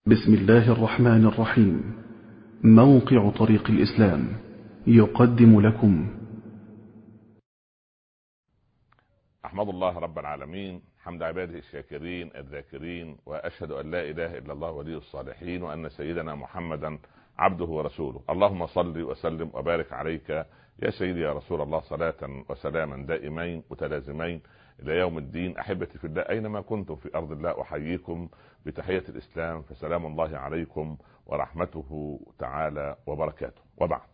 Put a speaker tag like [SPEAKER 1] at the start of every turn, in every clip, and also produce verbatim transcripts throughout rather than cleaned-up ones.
[SPEAKER 1] بسم الله الرحمن الرحيم. موقع طريق الإسلام يقدم لكم.
[SPEAKER 2] أحمد الله رب العالمين حمد عباده الشاكرين الذاكرين، وأشهد أن لا إله إلا الله ولي الصالحين، وأن سيدنا محمدا عبده ورسوله. اللهم صل وسلم وبارك عليك يا سيدي يا رسول الله، صلاة وسلاما دائمين متلازمين إلى يوم الدين. أحبتي في الله، أينما كنتم في أرض الله أحييكم بتحية الإسلام، فسلام الله عليكم ورحمته تعالى وبركاته. وبعد،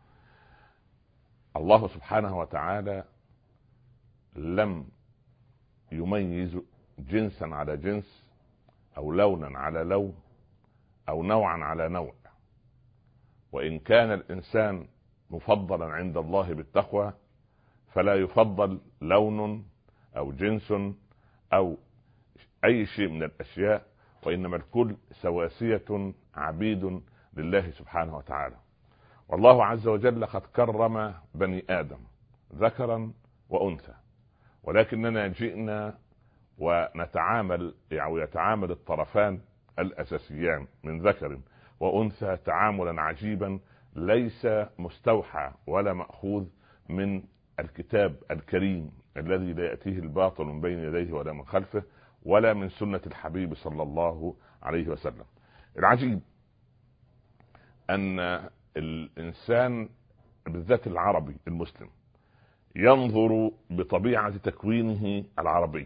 [SPEAKER 2] الله سبحانه وتعالى لم يميز جنسا على جنس أو لونا على لون أو نوعا على نوع، وإن كان الإنسان مفضلا عند الله بالتقوى فلا يفضل لون أو جنس أو أي شيء من الأشياء، وإنما الكل سواسية عبيد لله سبحانه وتعالى. والله عز وجل قد كرم بني آدم ذكرا وأنثى، ولكننا جئنا ونتعامل يعني يتعامل الطرفان الأساسيان من ذكر وأنثى تعاملا عجيبا ليس مستوحى ولا مأخوذ من الكتاب الكريم الذي لا يأتيه الباطل من بين يديه ولا من خلفه، ولا من سنة الحبيب صلى الله عليه وسلم. العجيب أن الإنسان بالذات العربي المسلم ينظر بطبيعة تكوينه العربي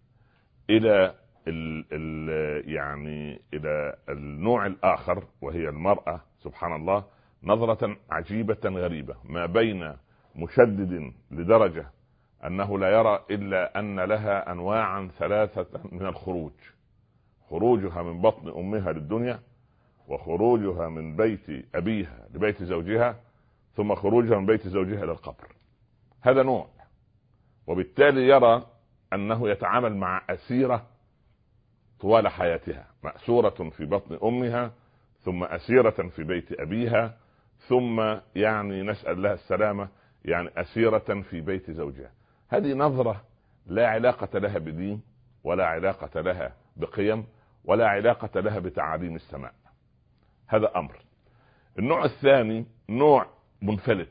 [SPEAKER 2] إلى ال ال يعني إلى النوع الآخر وهي المرأة، سبحان الله، نظرة عجيبة غريبة، ما بين مشدد لدرجة أنه لا يرى إلا أن لها أنواعا ثلاثة من الخروج: خروجها من بطن أمها للدنيا، وخروجها من بيت أبيها لبيت زوجها، ثم خروجها من بيت زوجها إلى القبر. هذا نوع، وبالتالي يرى أنه يتعامل مع أسيرة طوال حياتها، مأسورة في بطن أمها، ثم أسيرة في بيت أبيها، ثم يعني نسأل لها السلامة يعني أسيرة في بيت زوجها. هذه نظرة لا علاقة لها بدين، ولا علاقة لها بقيم، ولا علاقة لها بتعاليم السماء. هذا أمر. النوع الثاني نوع منفلت،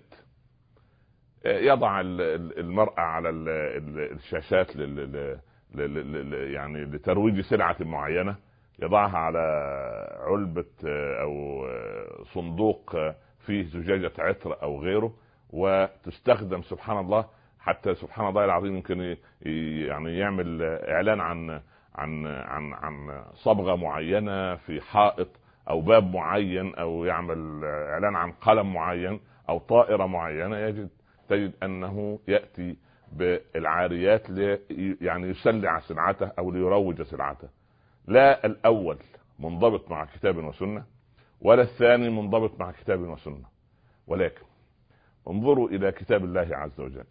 [SPEAKER 2] يضع المرأة على الشاشات لل يعني لترويج سلعة معينة، يضعها على علبة أو صندوق فيه زجاجة عطر أو غيره، وتستخدم سبحان الله، حتى سبحان الله العظيم يمكن يعني يعمل إعلان عن عن عن عن صبغة معينة في حائط أو باب معين، أو يعمل إعلان عن قلم معين أو طائرة معينة. يجد تجد أنه يأتي بالعاريات لي يعني يسلع سلعته أو ليروج سلعته. لا الأول منضبط مع كتاب وسنة، ولا الثاني منضبط مع كتاب وسنة. ولكن انظروا إلى كتاب الله عز وجل.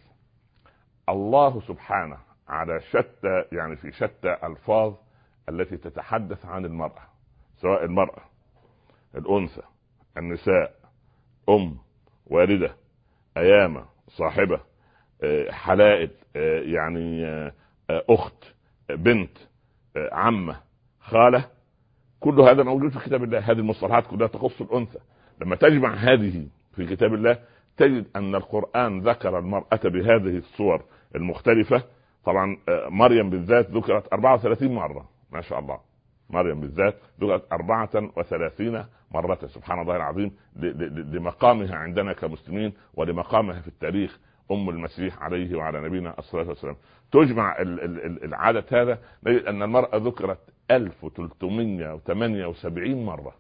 [SPEAKER 2] الله سبحانه على شتى يعني في شتى ألفاظ التي تتحدث عن المرأة، سواء المرأة، الأنثى، النساء، أم، والدة، أيامة، صاحبة، حلائل، يعني أخت، بنت، عمة، خالة، كل هذا موجود في كتاب الله. هذه المصطلحات كلها تخص الأنثى. لما تجمع هذه في كتاب الله تجد أن القرآن ذكر المرأة بهذه الصور المختلفة. طبعا مريم بالذات ذكرت أربعة وثلاثين مرة، ما شاء الله. مريم بالذات ذكرت أربعة وثلاثين مرة، سبحان الله العظيم، لمقامها عندنا كمسلمين ولمقامها في التاريخ، أم المسيح عليه وعلى نبينا الصلاة والسلام. تجمع العدد هذا نجد أن المرأة ذكرت ألف وثلاثمائة وثمانية وسبعين مرة،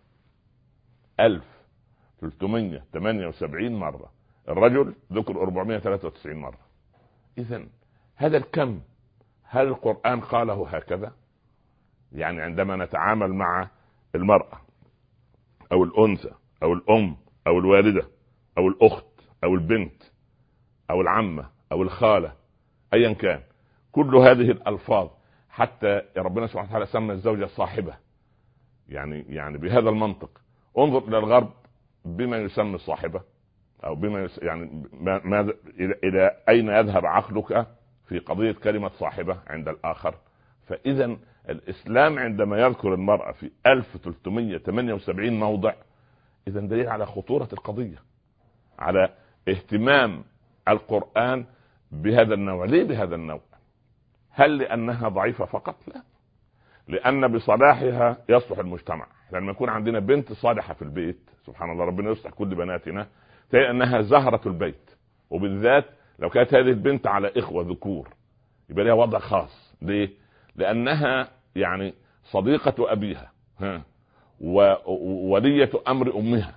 [SPEAKER 2] ألف وثلاثمائة وثمانية وسبعين مرة. الرجل ذكر أربعمائة وثلاثة وتسعين مرة. إذن هذا الكم، هل القرآن قاله هكذا؟ يعني عندما نتعامل مع المرأة أو الأنثى أو الأم أو الوالدة أو الأخت أو البنت أو العمة أو الخالة، أيا كان، كل هذه الألفاظ، حتى ربنا سبحانه وتعالى سمى الزوجة صاحبة، يعني يعني بهذا المنطق. انظر إلى الغرب بما يسمى الصاحبة، أو بما يس يعني ماذا إلى أين يذهب عقلك في قضية كلمة صاحبة عند الآخر؟ فإذا الإسلام عندما يذكر المرأة في ألف وثلاثمائة وثمانية وسبعين موضع، إذا دليل على خطورة القضية، على اهتمام القرآن بهذا النوع. ليه بهذا النوع؟ هل لأنها ضعيفة فقط؟ لا، لأن بصلاحها يصلح المجتمع. لما يكون عندنا بنت صالحة في البيت، سبحان الله، ربنا يصلح كل بناتنا، تلاقي أنها زهرة البيت. وبالذات لو كانت هذه البنت على إخوة ذكور يبقى لها وضع خاص. ليه؟ لأنها يعني صديقة أبيها، ها، وولية أمر أمها،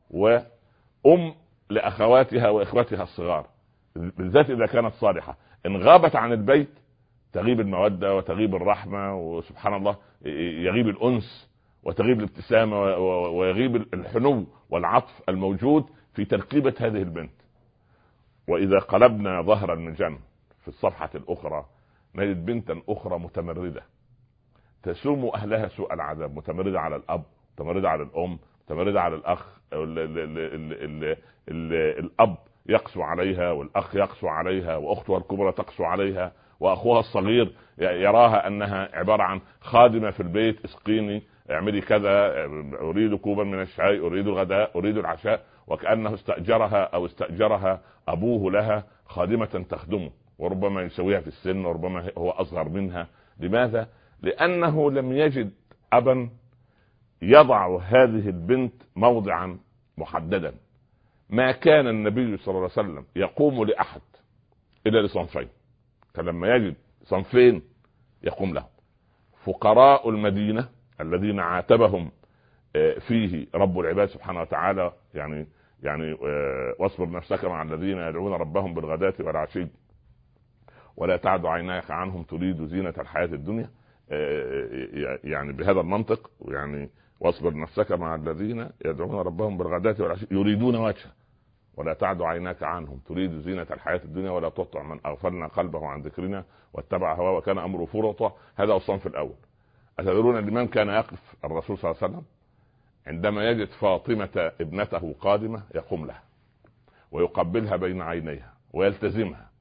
[SPEAKER 2] وأم لأخواتها وإخوتها الصغار، بالذات إذا كانت صالحة. إن غابت عن البيت تغيب المودة وتغيب الرحمة، وسبحان الله يغيب الأنس وتغيب الابتسامة ويغيب الحنو والعطف الموجود في تركيبة هذه البنت. وإذا قلبنا ظهر المجن في الصفحة الأخرى نجد بنتا أخرى متمردة تسوم أهلها سوء العذاب، متمردة على الأب، متمردة على الأم، متمردة على الأخ. ال ال ال ال ال ال الأب يقسو عليها، والأخ يقسو عليها، وأختها الكبرى تقسو عليها، وأخوها الصغير يراها أنها عبارة عن خادمة في البيت، اسقيني، اعملي كذا، أريد كوبا من الشاي، أريد الغداء، أريد العشاء، وكأنه استأجرها أو استأجرها أبوه لها خادمة تخدمه، وربما يسويها في السن، وربما هو أصغر منها. لماذا؟ لأنه لم يجد أبا يضع هذه البنت موضعا محددا. ما كان النبي صلى الله عليه وسلم يقوم لأحد إلا لصنفين، فلما يجد صنفين يقوم لهم: فقراء المدينة الذين عاتبهم فيه رب العباد سبحانه وتعالى، يعني يعني واصبر نفسك مع الذين يدعون ربهم بالغداة والعشي ولا تعد عيناك عنهم تريد زينة الحياة الدنيا، يعني بهذا المنطق، يعني واصبر نفسك مع الذين يدعون ربهم بالغداة والعشي يريدون وجهه ولا تعد عيناك عنهم تريد زينة الحياة الدنيا ولا تطع من أغفلنا قلبه عن ذكرنا واتبع هواه وكان أمره فرطا. هذا هو الصنف الأول. أتدرون لمن كان يقف الرسول صلى الله عليه وسلم عندما يجد فاطمة ابنته قادمة؟ يقوم لها ويقبلها بين عينيها ويلتزمها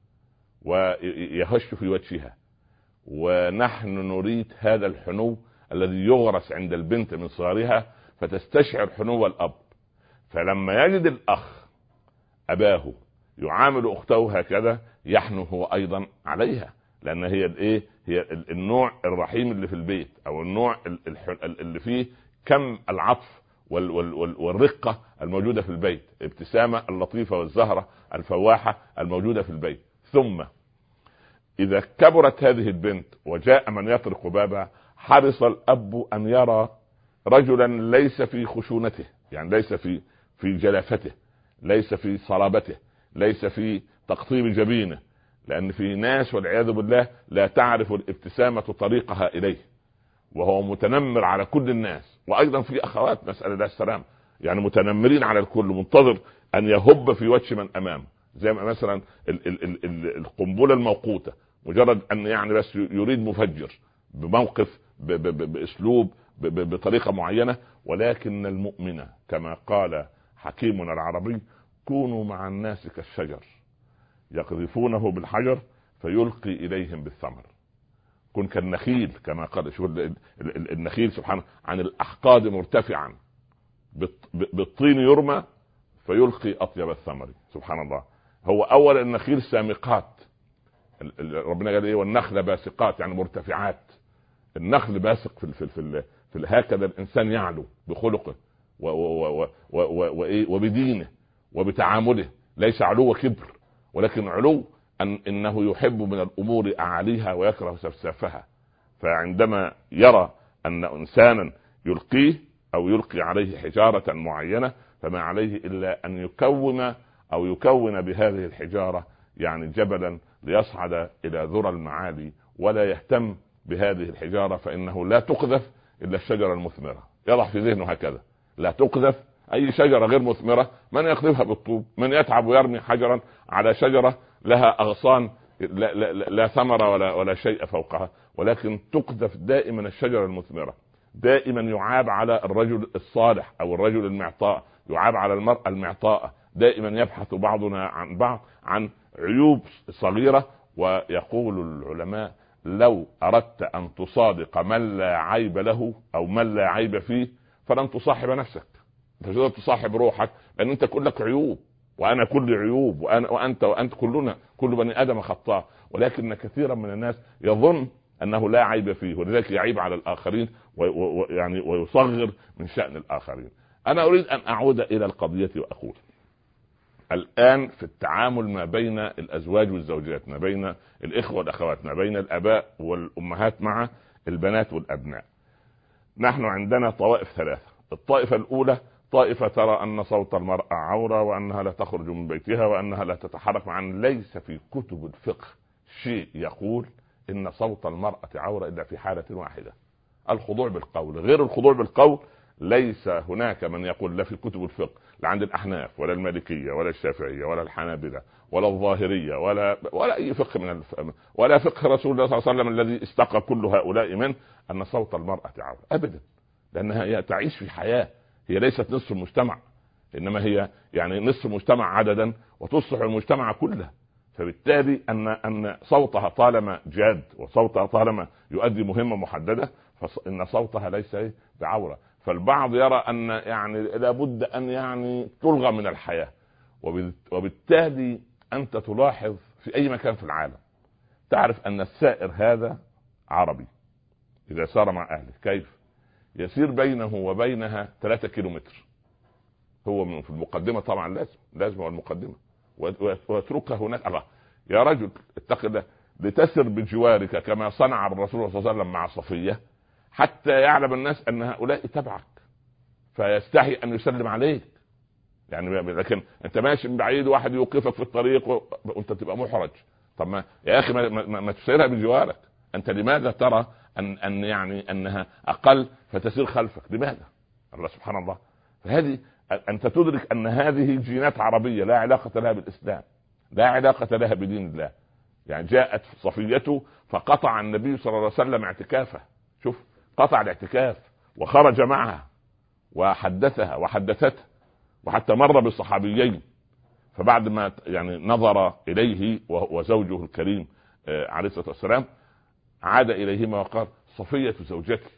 [SPEAKER 2] ويهش في وجهها. ونحن نريد هذا الحنو الذي يغرس عند البنت من صغرها فتستشعر حنو الأب. فلما يجد الأخ أباه يعامل أخته هكذا يحنو هو أيضا عليها، لأن هي الإيه؟ هي النوع الرحيم اللي في البيت، أو النوع اللي فيه كم العطف والرقة الموجودة في البيت، ابتسامة اللطيفة والزهرة الفواحة الموجودة في البيت. ثم إذا كبرت هذه البنت وجاء من يطرق بابها حرص الأب أن يرى رجلا ليس في خشونته، يعني ليس في في جلافته، ليس في صلابته، ليس في تقطيب جبينه، لأن في ناس والعياذ بالله لا تعرف الابتسامة طريقها إليه، وهو متنمر على كل الناس. وأيضا في أخوات نسأل الله السلام يعني متنمرين على الكل، منتظر أن يهب في وجه من أمامه، زي ما مثلا ال ال ال ال القنبلة الموقوتة، مجرد أن يعني بس يريد مفجر بموقف ب ب ب بأسلوب ب ب بطريقة معينة. ولكن المؤمنة كما قال حكيمنا العربي: كونوا مع الناس كالشجر يقذفونه بالحجر فيلقي إليهم بالثمر. كن كالنخيل كما قال، شوف النخيل سبحانه عن الأحقاد مرتفعا بالطين يرمى فيلقي أطيب الثمر. سبحان الله. هو أول النخيل سامقات، ربنا قال إيه؟ والنخل باسقات، يعني مرتفعات. النخل باسق في في في, في هكذا الإنسان يعلو بخلقه وبدينه وبتعامله، ليس علو كبر، ولكن علو أن إنه يحب من الأمور أعاليها ويكره سفسافها. فعندما يرى أن إنسانا يلقيه أو يلقي عليه حجارة معينة فما عليه إلا أن يكون أو يكون بهذه الحجارة يعني جبلا ليصعد إلى ذرى المعالي، ولا يهتم بهذه الحجارة فإنه لا تقذف إلا الشجرة المثمرة. يضع في ذهنه هكذا: لا تقذف أي شجرة غير مثمرة، من يقذفها بالطوب؟ من يتعب ويرمي حجرا على شجرة لها أغصان لا, لا, لا ثمرة ولا, ولا شيء فوقها، ولكن تقذف دائما الشجرة المثمرة. دائما يعاب على الرجل الصالح أو الرجل المعطاء، يعاب على المرأة المعطاءة. دائما يبحث بعضنا عن بعض عن عيوب صغيرة. ويقول العلماء لو أردت أن تصادق من لا عيب له أو من لا عيب فيه فلن تصاحب نفسك. أنت مش تقدر تصاحب روحك، لأن أنت كلك عيوب، وأنا كل عيوب، وأنا وأنت وأنت كلنا كل بني آدم خطاء، ولكن كثيرا من الناس يظن أنه لا عيب فيه، ولذلك يعيب على الآخرين ويعني ويصغر من شأن الآخرين. أنا أريد أن أعود إلى القضية وأقول الآن في التعامل ما بين الأزواج والزوجات، ما بين الإخوة والأخوات، ما بين الآباء والأمهات مع البنات والأبناء، نحن عندنا طوائف ثلاثة. الطائفة الأولى طائفة ترى أن صوت المرأة عورة، وأنها لا تخرج من بيتها، وأنها لا تتحرك، مع أن ليس في كتب الفقه شيء يقول إن صوت المرأة عورة إلا في حالة واحدة، الخضوع بالقول. غير الخضوع بالقول ليس هناك من يقول، لا في كتب الفقه، لا عند الأحناف ولا المالكية ولا الشافعية ولا الحنابلة ولا الظاهرية ولا ولا أي فقه من الف... ولا فقه رسول الله صلى الله عليه وسلم الذي استقى كل هؤلاء من أن صوت المرأة عورة أبدا، لأنها هي تعيش في حياة، هي ليست نصف المجتمع، إنما هي يعني نصف المجتمع عددا وتصلح المجتمع كله. فبالتالي أن أن صوتها طالما جاد وصوتها طالما يؤدي مهمة محددة فإن صوتها ليس بعورة. فالبعض يرى أن يعني لابد أن يعني تلغى من الحياة، وبالتالي أنت تلاحظ في أي مكان في العالم تعرف أن السائر هذا عربي إذا سار مع أهله كيف يسير بينه وبينها ثلاثة كيلومتر، هو من في المقدمة طبعا لازم لازم هو المقدمة، واتركها هناك. الله يا رجل اتق الله، لتسر بجوارك كما صنع الرسول صلى الله عليه وسلم مع صفية، حتى يعلم الناس أن هؤلاء تبعك فيستحي أن يسلم عليك. يعني لكن أنت ماشي من بعيد واحد يوقفك في الطريق وأنت تبقى محرج. طب ما يا أخي ما, ما, ما تسيرها بجوارك، أنت لماذا ترى أن, أن يعني أنها أقل فتسير خلفك؟ لماذا؟ الله سبحان الله. فهذه أنت تدرك أن هذه جينات عربية لا علاقة لها بالإسلام، لا علاقة لها بدين الله. يعني جاءت صفيته فقطع النبي صلى الله عليه وسلم اعتكافه، شوف قطع الاعتكاف وخرج معها وحدثها وحدثتها، وحتى مر بالصحابيين، فبعد ما يعني نظر إليه وزوجه الكريم عليه الصلاة والسلام عاد إليهما وقال صفية زوجتي.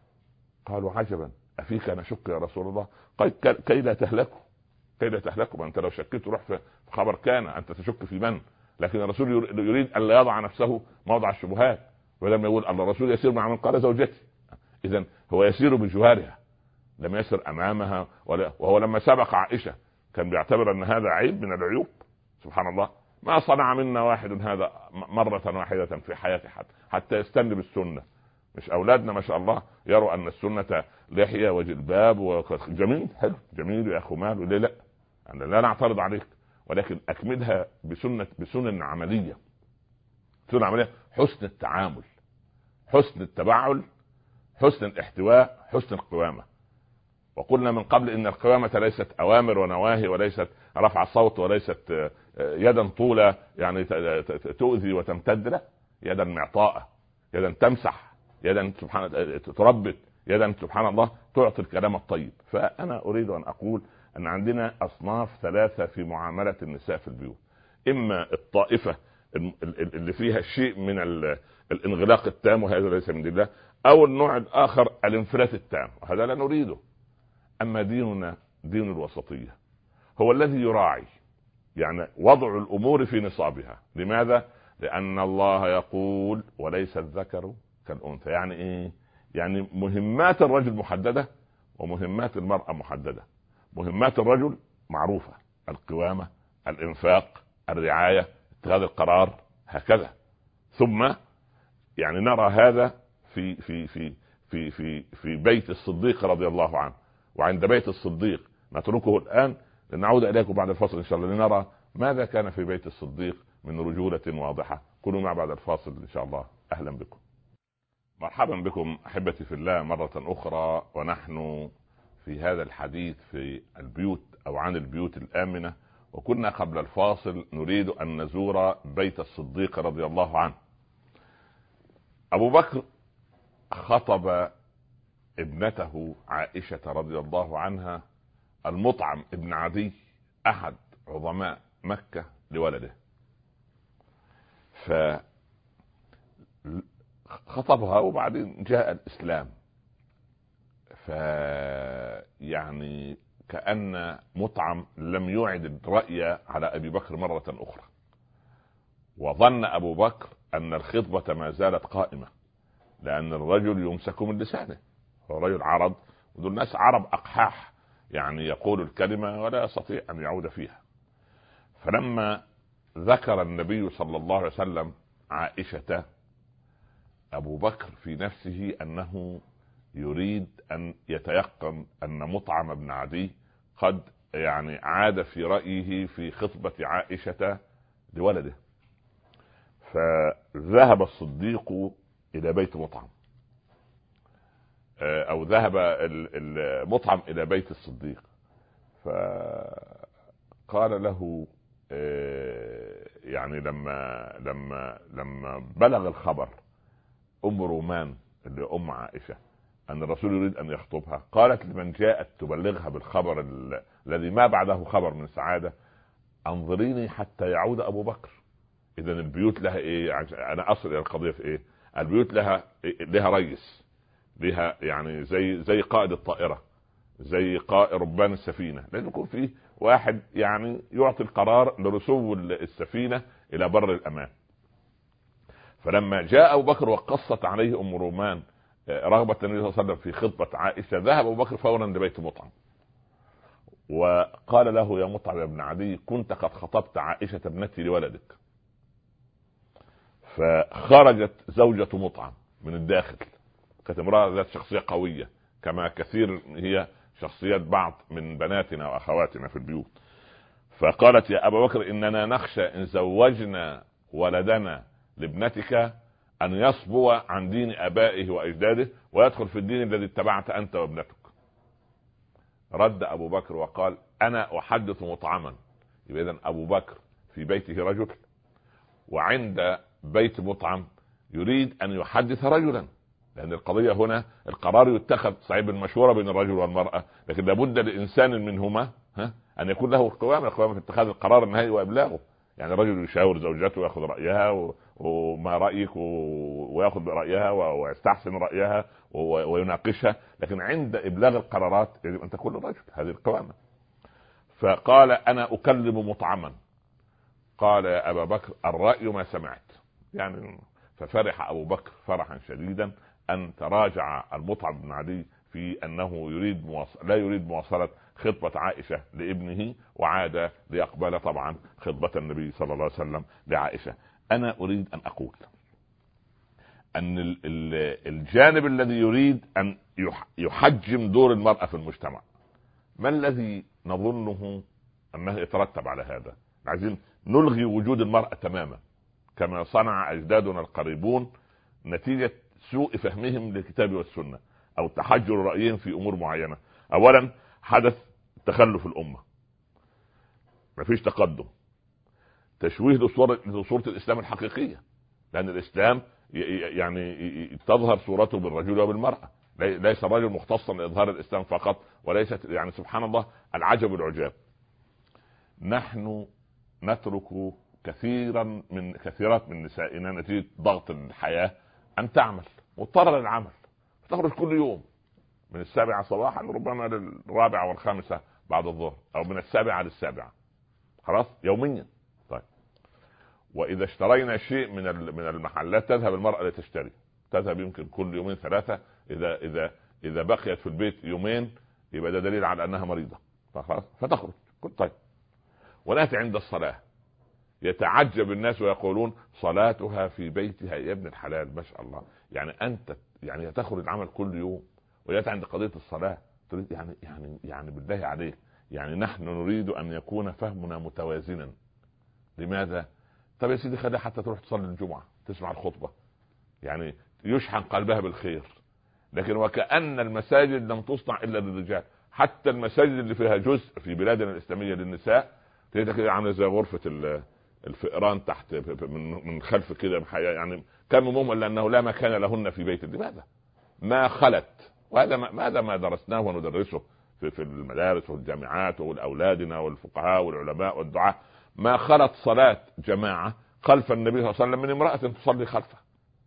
[SPEAKER 2] قالوا عجبا أفيك نشك يا رسول الله؟ قال كي لا تهلكوا، كي لا تهلكوا. أنت لو شكيت روح في خبر كان أنت تشك في من، لكن الرسول يريد أن لا يضع نفسه موضع الشبهات، ولما يقول أن الرسول يسير مع من قال زوجتي، إذن هو يسير بجوارها لم يسر أمامها ولا. وهو لما سبق عائشة كان بيعتبر أن هذا عيب من العيوب. سبحان الله، ما صنع منا واحد هذا مرة واحدة في حياته حتى, حتى يستنى بالسنة. مش أولادنا ما شاء الله يروا أن السنة لحية وجلباب وجميل، حلو جميل يا أخو مال، ليه لا؟ أنا لا نعترض عليك، ولكن أكملها بسنة بسنن عملية، سنة عملية، حسن التعامل، حسن التبعل، حسن الاحتواء، حسن القوامة. وقلنا من قبل ان القوامة ليست اوامر ونواهي، وليست رفع الصوت، وليست يدا طولة يعني تؤذي وتمتد، لا، يدا معطاءة، يدا تمسح، يدا سبحان تربط، يدا سبحان الله تعطي الكلام الطيب. فانا اريد ان اقول ان عندنا اصناف ثلاثة في معاملة النساء في البيوت: اما الطائفة اللي فيها شيء من الانغلاق التام وهذا ليس من الله، او النوع الاخر الانفلات التام وهذا لا نريده. أما ديننا دين الوسطية، هو الذي يراعي يعني وضع الأمور في نصابها. لماذا؟ لأن الله يقول وليس الذكر كالأنثى. يعني إيه؟ يعني مهمات الرجل محددة ومهمات المرأة محددة. مهمات الرجل معروفة: القوامة، الإنفاق، الرعاية، اتخاذ القرار، هكذا. ثم يعني نرى هذا في في في في في في بيت الصديق رضي الله عنه، وعند بيت الصديق نتركه الآن لنعود إليكم بعد الفاصل إن شاء الله لنرى ماذا كان في بيت الصديق من رجولة واضحة. كونوا مع بعد الفاصل إن شاء الله. أهلا بكم، مرحبا بكم أحبتي في الله مرة أخرى، ونحن في هذا الحديث في البيوت أو عن البيوت الآمنة. وكنا قبل الفاصل نريد أن نزور بيت الصديق رضي الله عنه. أبو بكر خطب ابنته عائشة رضي الله عنها المطعم ابن عدي أحد عظماء مكة لولده. فلما خطبها وبعدين جاء الإسلام. ف يعني كأن مطعم لم يعد الرأي على أبي بكر مرة أخرى، وظن أبو بكر أن الخطبة ما زالت قائمة، لأن الرجل يمسك من لسانه، هو رجل عرب، ودول الناس عرب أقحاح، يعني يقول الكلمة ولا يستطيع أن يعود فيها. فلما ذكر النبي صلى الله عليه وسلم عائشة، أبو بكر في نفسه أنه يريد أن يتيقن أن مطعم بن عدي قد يعني عاد في رأيه في خطبة عائشة لولده. فذهب الصديق إلى بيت مطعم، أو ذهب المطعم إلى بيت الصديق، فقال له يعني لما لما لما بلغ الخبر أم رومان اللي أم عائشة أن الرسول يريد أن يخطبها، قالت لمن جاءت تبلغها بالخبر الذي ما بعده خبر من سعادة: أنظريني حتى يعود أبو بكر. إذا البيوت لها إيه؟ أنا أصل إلى القضية في إيه؟ البيوت لها لها رئيس، لها يعني زي زي قائد الطائرة، زي قائد ربان السفينة، لازم يكون فيه واحد يعني يعطي القرار لرسو السفينة إلى بر الأمان. فلما جاء أبو بكر وقصت عليه أم رومان رغبة النبي صلى الله عليه وسلم في خطبة عائشة، ذهب أبو بكر فورا لبيت مطعم وقال له: يا مطعم يا ابن عدي، كنت قد خطبت عائشة ابنتي لولدك. فخرجت زوجة مطعم من الداخل، كانت امرأة ذات شخصية قوية كما كثير هي شخصيات بعض من بناتنا وأخواتنا في البيوت. فقالت: يا أبا بكر، إننا نخشى إن زوجنا ولدنا لابنتك أن يصبو عن دين أبائه وأجداده ويدخل في الدين الذي اتبعت أنت وابنتك. رد أبو بكر وقال: أنا أحدث مطعما. يبقى إذن أبو بكر في بيته رجل، وعند بيت مطعم يريد أن يحدث رجلا، لأن القضية هنا القرار يتخذ صعيب المشورة بين الرجل والمرأة، لكن لابد لإنسان منهما ها أن يكون له القوامة القوامة في اتخاذ القرار النهائي وإبلاغه. يعني الرجل يشاور زوجته ويأخذ رأيها وما رأيك ويأخذ برأيها ويستحسن رأيها ويناقشها، لكن عند إبلاغ القرارات يجب أن تكون الرجل هذه القوامة. فقال: أنا أكلم مطعما. قال: يا أبا بكر، الرأي ما سمعت. يعني ففرح أبو بكر فرحا شديدا أن تراجع المطعم بن عدي في أنه يريد مواصل لا يريد مواصلة خطبة عائشة لابنه، وعاد ليقبل طبعا خطبة النبي صلى الله عليه وسلم لعائشة. أنا أريد أن أقول أن الجانب الذي يريد أن يحجم دور المرأة في المجتمع، ما الذي نظنه أنه يترتب على هذا؟ عايزين نلغي وجود المرأة تماما كما صنع أجدادنا القريبون نتيجة سوء فهمهم للكتاب والسنة أو تحجر رأيهم في أمور معينة. أولا حدث تخلف الأمة، مفيش تقدم، تشويه لصورة الإسلام الحقيقية، لأن الإسلام يعني تظهر صورته بالرجل وبالمرأة، ليس الرجل مختصا لإظهار الإسلام فقط، وليست يعني سبحان الله العجب العجاب. نحن نترك كثيرا من كثيرات من نسائنا نتيجة ضغط الحياة أن تعمل، مضطرة للعمل، تخرج كل يوم من السابعة صباحا ربما للرابعة والخامسة بعد الظهر، أو من السابعة للسابعة، خلاص يوميا. طيب، وإذا اشترينا شيء من من المحلات تذهب المرأة لتشتري، تذهب يمكن كل يومين ثلاثة، إذا إذا إذا بقيت في البيت يومين يبقى ده دليل على أنها مريضة، خلاص فتخرج. طيب، ونأتي عند الصلاة يتعجب الناس ويقولون صلاتها في بيتها. يا ابن الحلال ما شاء الله، يعني أنت يعني تخرج العمل كل يوم ويأتي عند قضية الصلاة تريد يعني يعني يعني بالله عليك، يعني نحن نريد أن يكون فهمنا متوازنا. لماذا؟ طب يا سيدي خليها حتى تروح تصلي الجمعة تسمع الخطبة، يعني يشحن قلبها بالخير. لكن وكأن المساجد لم تصنع إلا للرجال، حتى المساجد اللي فيها جزء في بلادنا الإسلامية للنساء تلاقيها كده عامله زي غرفة الفئران تحت من من خلف كده، يعني كان مهم الا انه لا مكان لهن في بيت. لماذا؟ ما خلت، وهذا ما ماذا ما درسناه وندرسه في في المدارس والجامعات والاولادنا والفقهاء والعلماء والدعاة، ما خلت صلاة جماعة خلف النبي صلى الله عليه وسلم من امرأة تصلي خلفه.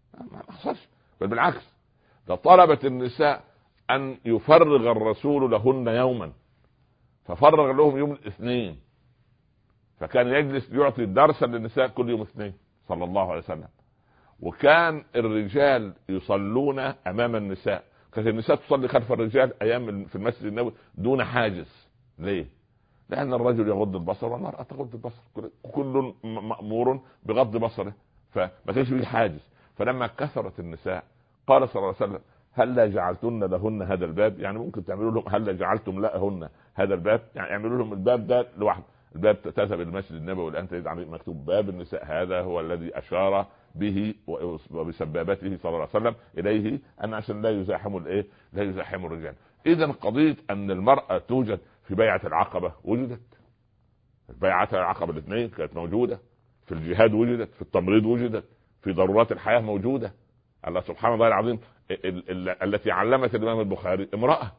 [SPEAKER 2] ما حصلش، بل بالعكس، ده طلبت النساء ان يفرغ الرسول لهن يوما، ففرغ لهم يوم الاثنين، فكان يجلس يعطي درسا للنساء كل يوم اثنين صلى الله عليه وسلم. وكان الرجال يصلون امام النساء، كانت النساء تصلي خلف الرجال ايام في المسجد النبوي دون حاجز. ليه؟ لان الرجل يغض البصر والمرأة تغض البصر، كل مأمور بغض بصره، فما كانش فيه حاجز. فلما كثرت النساء قال صلى الله عليه وسلم هلا جعلتن لهن هذا الباب، يعني ممكن تعملوا لهم هلا جعلتم لهن هذا الباب، يعني اعملوا لهم الباب ده لوحده. الباب تذهب المسجد النبوي والان تجد عليه مكتوب باب النساء، هذا هو الذي اشار به وبسبابته صلى الله عليه وسلم اليه، ان عشان لا يزاحموا الايه، لا يزاحموا الرجال. اذا قضيه ان المراه توجد في بيعه العقبه وجدت، بيعه العقبه الاثنين كانت موجوده، في الجهاد وجدت، في التمريض وجدت، في ضرورات الحياه موجوده. الله سبحانه وتعالى العظيم التي علمت الامام البخاري امراه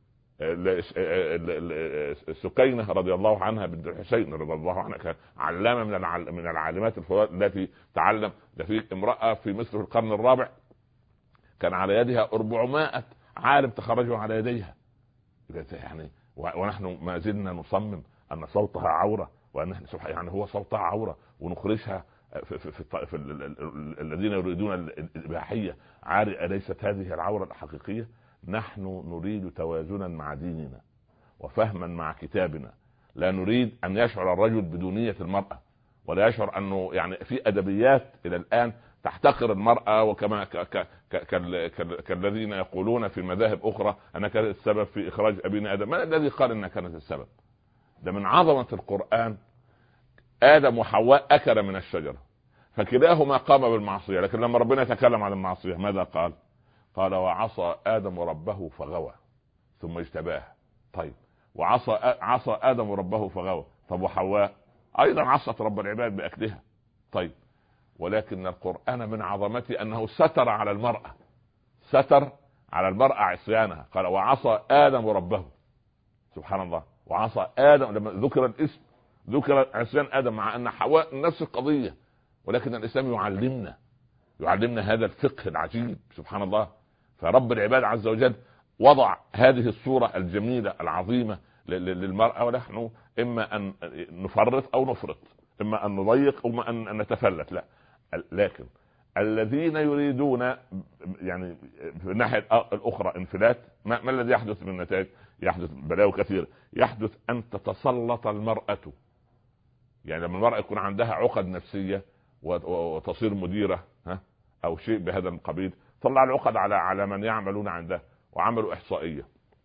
[SPEAKER 2] سكينة رضي الله عنها بنت الحسين رضي الله عنها، كان علامة من من العالمات الفضائل التي تعلم. ده في امرأة في مصر في القرن الرابع كان على يدها أربعمائة عالم تخرجوا على يديها، يعني ونحن ما زلنا نصمم أن صوتها عورة، وأن يعني هو صوتها عورة ونخرجها في, في, في, في الذين يريدون الإباحية عاري. أليست هذه العورة الحقيقية؟ نحن نريد توازنا مع ديننا وفهما مع كتابنا، لا نريد أن يشعر الرجل بدونية المرأة، ولا يشعر أنه يعني في أدبيات إلى الآن تحتقر المرأة، وكما ك ك ك كالذين يقولون في مذاهب أخرى أنها كانت السبب في إخراج أبينا آدم. من الذي قال أنها كانت السبب؟ ده من عظمة القرآن آدم وحواء أكل من الشجرة فكلاهما قام بالمعصية، لكن لما ربنا يتكلم عن المعصية ماذا قال؟ قال وعصى آدم ربه فغوى ثم اجتباه. طيب وعصى عصى آدم ربه فغوى، طب وحواء أيضا عصت رب العباد بأكلها. طيب ولكن القرآن من عظمته أنه ستر على المرأة، ستر على المرأة عصيانها، قال وعصى آدم ربه. سبحان الله، وعصى آدم لما ذكر الاسم ذكر عصيان آدم، مع أن حواء نفس القضية، ولكن الإسلام يعلمنا يعلمنا هذا الفقه العجيب. سبحان الله. فرب العباد عز وجل وضع هذه الصورة الجميلة العظيمة للمرأة، ونحن إما أن نفرط أو نفرط، إما أن نضيق أو أن نتفلت. لا، لكن الذين يريدون يعني في الناحية الأخرى انفلات، ما, ما الذي يحدث من نتائج؟ يحدث بلاوي كثير. يحدث أن تتسلط المرأة، يعني لما المرأة يكون عندها عقد نفسية وتصير مديرة ها أو شيء بهذا القبيل، طلع العقد على على من يعملون عنده. وعملوا إحصائية،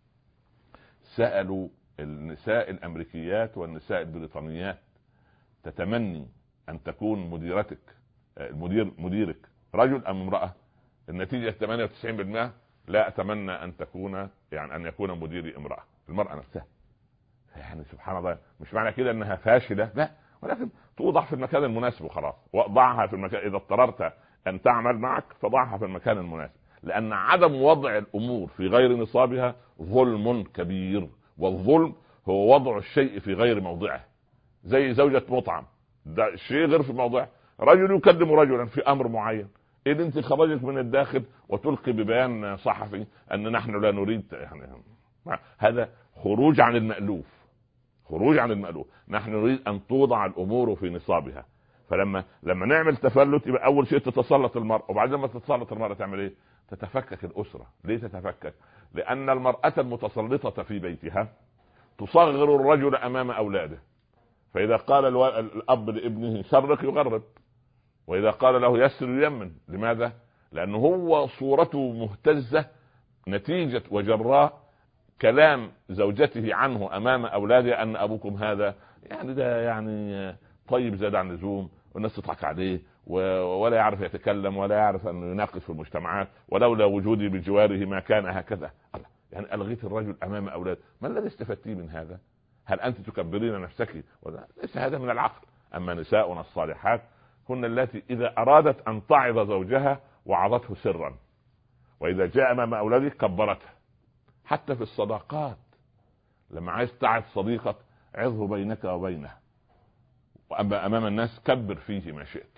[SPEAKER 2] سألوا النساء الأمريكيات والنساء البريطانيات تتمني أن تكون مديرتك المدير مديرك رجل أم امرأة؟ النتيجة ثمانية وتسعين بالمئة لا أتمنى أن تكون يعني أن يكون مديري امرأة، المرأة نفسها. يعني سبحان الله، مش معنى كده أنها فاشلة، لا، ولكن توضع في المكان المناسب وخلاص، وضعها في المكان. إذا اضطررت أن تعمل معك فضعها في المكان المناسب، لأن عدم وضع الأمور في غير نصابها ظلم كبير، والظلم هو وضع الشيء في غير موضعه. زي زوجة مطعم، ده شيء غير في موضعه. رجل يكلم رجلا في أمر معين، إذا أنت خرجت من الداخل وتلقي ببيان صحفي أن نحن لا نريد، يعني هذا خروج عن المألوف، خروج عن المألوف. نحن نريد أن توضع الأمور في نصابها. فلما لما نعمل تفلت يبقى أول شيء تتسلط المرأة، وبعدين لما تتسلط المرأة تعمل إيه؟ تتفكك الأسرة. ليه تتفكك؟ لأن المرأة المتسلطة في بيتها تصغر الرجل أمام أولاده، فإذا قال الأب لابنه شرق يغرب، وإذا قال له يسر يمن. لماذا؟ لأنه هو صورته مهتزة نتيجة وجراء كلام زوجته عنه أمام أولاده أن أبوكم هذا يعني ده يعني طيب زاد عن اللزوم، والناس تضحك عليه ولا يعرف يتكلم ولا يعرف أن يناقش في المجتمعات، ولولا وجودي بجواره ما كان هكذا. يعني ألغيت الرجل أمام أولاده، ما الذي استفدتي من هذا؟ هل أنت تكبرين نفسك؟ ليس هذا من العقل. أما نساؤنا الصالحات هن التي إذا أرادت أن تعظ زوجها وعظته سرا، وإذا جاء أمام أولاده كبرته. حتى في الصداقات لما عايز تعظ صديقك عظه بينك وبينه، وأما أمام الناس كبر فيه ما شئت.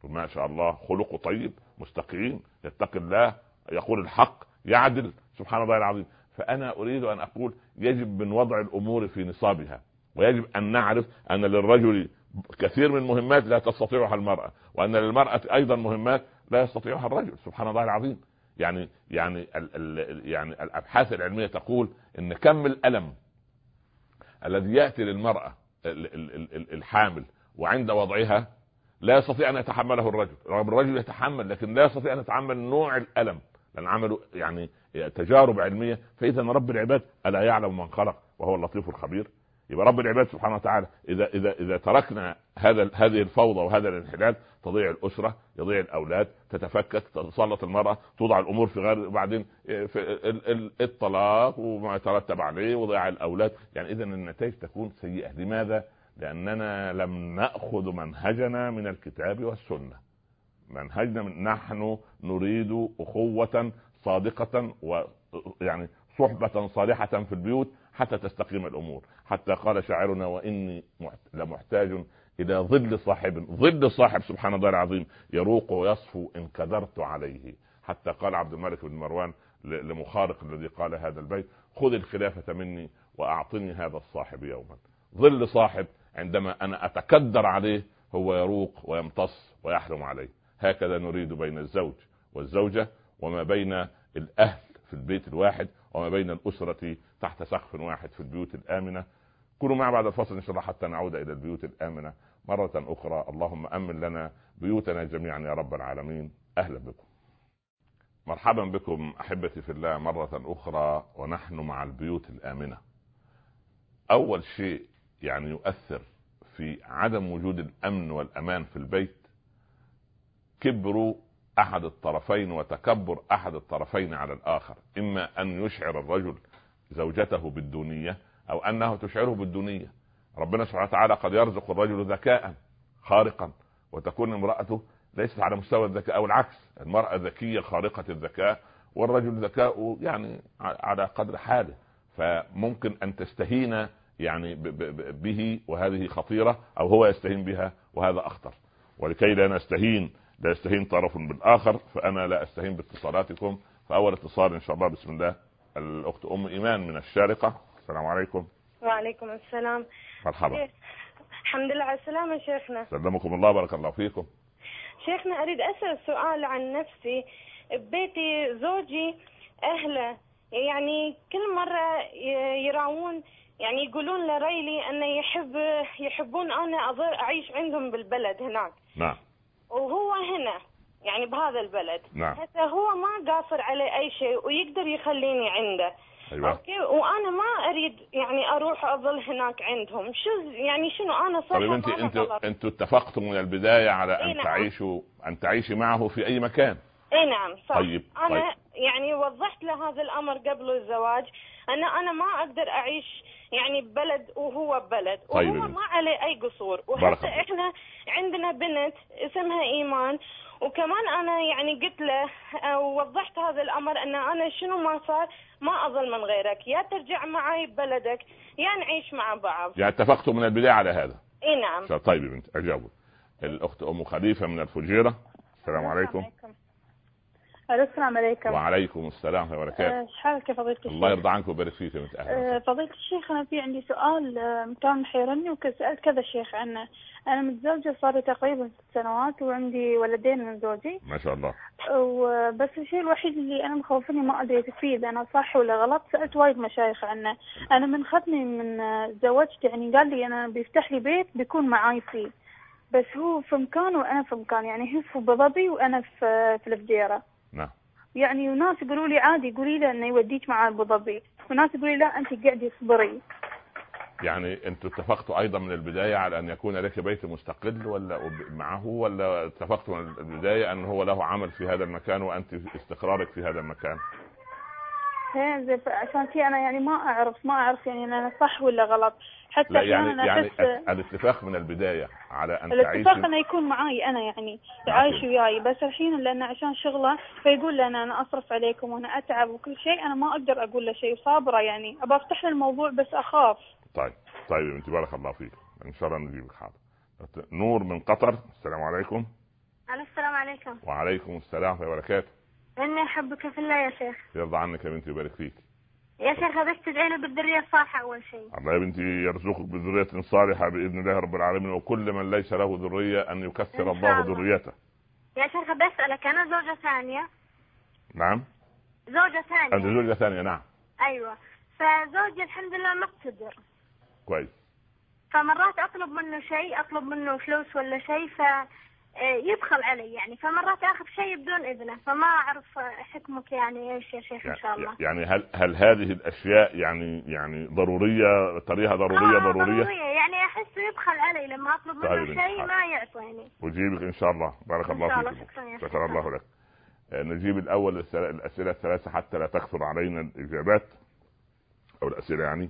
[SPEAKER 2] ما شاء الله خلقه طيب مستقيم يتقي الله يقول الحق يعدل سبحان الله العظيم. فأنا أريد أن أقول يجب من وضع الأمور في نصابها، ويجب أن نعرف أن للرجل كثير من المهمات لا تستطيعها المرأة، وأن للمرأة أيضا مهمات لا يستطيعها الرجل سبحان الله العظيم. يعني يعني ال ال يعني الأبحاث العلمية تقول إن كم الألم الذي يأتي للمرأة الحامل وعند وضعها لا يستطيع أن يتحمله الرجل، رغم الرجل يتحمل لكن لا يستطيع أن يتحمل نوع الألم، لأن عملوا يعني تجارب علمية. فإذا رب العباد ألا يعلم من خلق وهو اللطيف الخبير؟ يبقى رب العباد سبحانه وتعالى إذا إذا إذا تركنا هذا هذه الفوضى وهذا الانحلال تضيع الأسرة، يضيع الأولاد، تتفكك، تتسلط المرأة، توضع الأمور في غير، وبعدين في الطلاق وما يترتب عليه وضياع الأولاد. يعني إذا النتائج تكون سيئة. لماذا؟ لأننا لم نأخذ منهجنا من الكتاب والسنة. منهجنا من نحن نريد أخوة صادقة ويعني صحبة صالحة في البيوت حتى تستقيم الأمور. حتى قال شاعرنا وإني لمحتاج إلى ظل صاحب، ظل صاحب سبحان الله العظيم يروق ويصفو إن كدرت عليه. حتى قال عبد الملك بن مروان لمخارق الذي قال هذا البيت خذ الخلافة مني وأعطني هذا الصاحب يوما. ظل صاحب عندما أنا أتكدر عليه هو يروق ويمتص ويحرم عليه. هكذا نريد بين الزوج والزوجة، وما بين الأهل في البيت الواحد، وما بين الأسرة تحت سقف واحد في البيوت الآمنة. كونوا معنا بعد الفصل إن شاء الله حتى نعود إلى البيوت الآمنة مرة أخرى. اللهم أمن لنا بيوتنا جميعا يا رب العالمين. أهلا بكم، مرحبا بكم أحبتي في الله مرة أخرى، ونحن مع البيوت الآمنة. أول شيء يعني يؤثر في عدم وجود الأمن والأمان في البيت كبر أحد الطرفين وتكبر أحد الطرفين على الآخر. إما أن يشعر الرجل زوجته بالدونية أو أنه تشعره بالدونية. ربنا سبحانه وتعالى قد يرزق الرجل ذكاء خارقا وتكون امرأته ليست على مستوى الذكاء، أو العكس، المرأة ذكية خارقة الذكاء والرجل ذكاء يعني على قدر حاله. فممكن أن تستهين يعني به وهذه خطيرة، أو هو يستهين بها وهذا أخطر. ولكي لا نستهين لا يستهين طرف بالآخر، فأنا لا أستهين باتصالاتكم. فأول اتصال إن شاء الله بسم الله الأخت أم إيمان من الشارقة. السلام عليكم.
[SPEAKER 3] وعليكم السلام.
[SPEAKER 2] مرحبا.
[SPEAKER 3] الحمد لله على السلامة شيخنا.
[SPEAKER 2] سلمكم الله بارك الله فيكم.
[SPEAKER 3] شيخنا أريد أسأل سؤال عن نفسي. ببيتي زوجي أهله يعني كل مرة يراون يعني يقولون لريلي أنه يحب يحبون أنا أظل أعيش عندهم بالبلد هناك.
[SPEAKER 2] نعم.
[SPEAKER 3] وهو هنا يعني بهذا البلد.
[SPEAKER 2] نعم.
[SPEAKER 3] حتى هو ما قاصر عليه أي شيء ويقدر يخليني عنده.
[SPEAKER 2] أيوة.
[SPEAKER 3] أوكي. وأنا ما أريد يعني أروح أظل هناك عندهم. شو يعني شنو أنا صح؟
[SPEAKER 2] طيب أنت أنت أنتوا اتفقتوا من البداية على أن
[SPEAKER 3] نعم.
[SPEAKER 2] تعيشوا أن تعيشي معه في أي مكان؟
[SPEAKER 3] اي نعم صح.
[SPEAKER 2] طيب.
[SPEAKER 3] انا
[SPEAKER 2] طيب.
[SPEAKER 3] يعني وضحت له هذا الامر قبل الزواج، ان انا ما اقدر اعيش يعني ببلد وهو ببلد.
[SPEAKER 2] طيب.
[SPEAKER 3] وهو ما عليه اي قصور. وحتى احنا عندنا بنت اسمها ايمان، وكمان انا يعني قلت له ووضحت هذا الامر ان انا شنو ما صار ما اظل من غيرك، يا ترجع معي ببلدك يا نعيش مع بعض.
[SPEAKER 2] يعني اتفقتوا من البداية على هذا؟
[SPEAKER 3] اي نعم.
[SPEAKER 2] طيب يا بنت اجاوب. الاخت ام خليفة من الفجيرة. السلام عليكم.
[SPEAKER 4] السلام عليكم.
[SPEAKER 2] وعليكم السلام ورحمة الله وبركاته.
[SPEAKER 4] ايش حالك يا فضيلة الشيخ؟
[SPEAKER 2] الله يرضى عنك ويبارك فيك يا بنت. اهلا.
[SPEAKER 4] فضيلة الشيخ انا في عندي سؤال كان محيرني وسألت كذا شيخ عنه. انا متزوجة صار تقريبا ست سنوات وعندي ولدين من زوجي.
[SPEAKER 2] ما شاء الله.
[SPEAKER 4] وبس الشيء الوحيد اللي انا مخوفني ما ادري فيه اذا انا صح ولا غلط. سألت وايد مشايخ عنه. انا من ختمي من زوجت يعني قال لي انا بيفتح لي بيت بيكون معاي فيه، بس هو في مكان وانا في مكان، يعني هي في ابو ظبي وانا في في الفجيرة.
[SPEAKER 2] نعم.
[SPEAKER 4] يعني وناس يقولوا لي عادي قولي له انه يوديك مع ابو ظبي، وناس يقولوا لي لا انت قاعدي اصبري.
[SPEAKER 2] يعني انتوا اتفقتوا ايضا من البداية على ان يكون لك بيت مستقل ولا معه، ولا اتفقتوا من البداية ان هو له عمل في هذا المكان وانت استقرارك في هذا المكان؟
[SPEAKER 4] عشان كذا انا يعني ما اعرف ما اعرف يعني انا صح ولا غلط. حتى
[SPEAKER 2] لا يعني يعني
[SPEAKER 4] بس
[SPEAKER 2] الاتفاق من البداية على ان
[SPEAKER 4] الاتفاق
[SPEAKER 2] تعيشي.
[SPEAKER 4] انه يكون معاي انا يعني عايش وياي، بس الحين لانه عشان شغله فيقول لنا انا اصرف عليكم وانا اتعب وكل شيء، انا ما اقدر اقول له شيء وصابره يعني ابى افتح له الموضوع بس اخاف.
[SPEAKER 2] طيب طيب انت بارك الله فيك، ان شاء الله نجيبك. حاضر. نور من قطر. السلام عليكم.
[SPEAKER 3] السلام عليكم.
[SPEAKER 2] وعليكم السلام ورحمة الله وبركاته.
[SPEAKER 3] إني أحبك في الله يا شيخ.
[SPEAKER 2] يرضى عنك يا بنتي ويبارك فيك.
[SPEAKER 3] يا شيخ بس تدعي لي بالذرية الصالحة أول شيء.
[SPEAKER 2] الله يا بنتي يرزقك بذرية صالحة بإذن الله رب العالمين، وكل من ليس له ذرية أن يكثر الله ذريته.
[SPEAKER 3] يا شيخ بسألك أنا زوجة ثانية.
[SPEAKER 2] نعم.
[SPEAKER 3] زوجة ثانية.
[SPEAKER 2] أنت زوجة ثانية؟ نعم.
[SPEAKER 3] أيوة. فزوجي الحمد لله مقتدر.
[SPEAKER 2] كويس.
[SPEAKER 3] فمرات أطلب منه شيء، أطلب منه فلوس ولا شيء فيبخل علي يعني، فمرات أخذ شيء بدون إذنه، فما أعرف حكمك يعني إيش يا شيخ إن شاء الله.
[SPEAKER 2] يعني هل هل هذه الأشياء يعني يعني ضرورية، طريقة ضرورية؟
[SPEAKER 3] آه
[SPEAKER 2] ضرورية
[SPEAKER 3] ضرورية يعني، أحس يبخل علي لما أطلب منه شيء ما يعطيني.
[SPEAKER 2] أجيبك إن شاء الله. بارك الله فيك. شكرا الله لك. نجيب الأول الأسئلة الثلاثة حتى لا تكثر علينا الإجابات أو الأسئلة يعني.